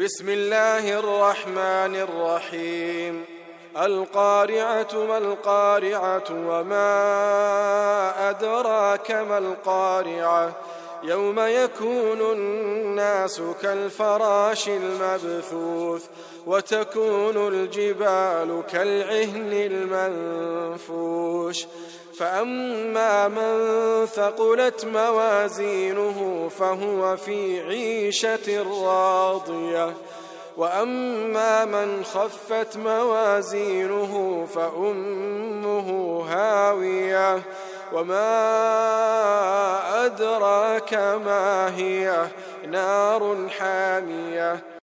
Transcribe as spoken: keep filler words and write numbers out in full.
بسم الله الرحمن الرحيم القارعة ما القارعة وما أدراك ما القارعة يوم يكون الناس كالفراش المبثوث وتكون الجبال كالعهن المنفوش فأما من ثقلت موازينه فهو في عيشة راضية وأما من خفت موازينه فأمه هاوية وما أدراك ما هي نار حامية